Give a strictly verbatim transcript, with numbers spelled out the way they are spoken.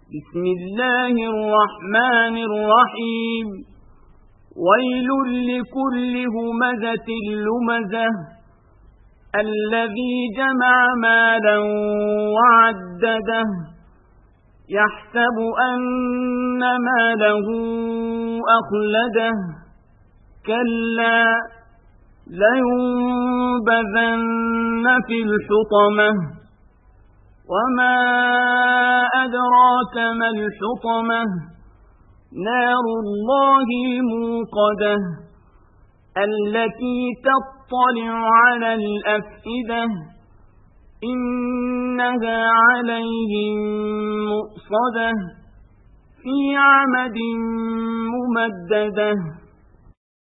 بسم الله الرحمن الرحيم ويل لكل همزة لمزة الذي جمع مالا وعدده يحسب أن ماله أخلده كلا لينبذن في الحطمة وما أدراك ما الحطمة نار الله الموقدة التي تطلع على الأفئدة إنها عليهم مؤصدة في عمد ممددة.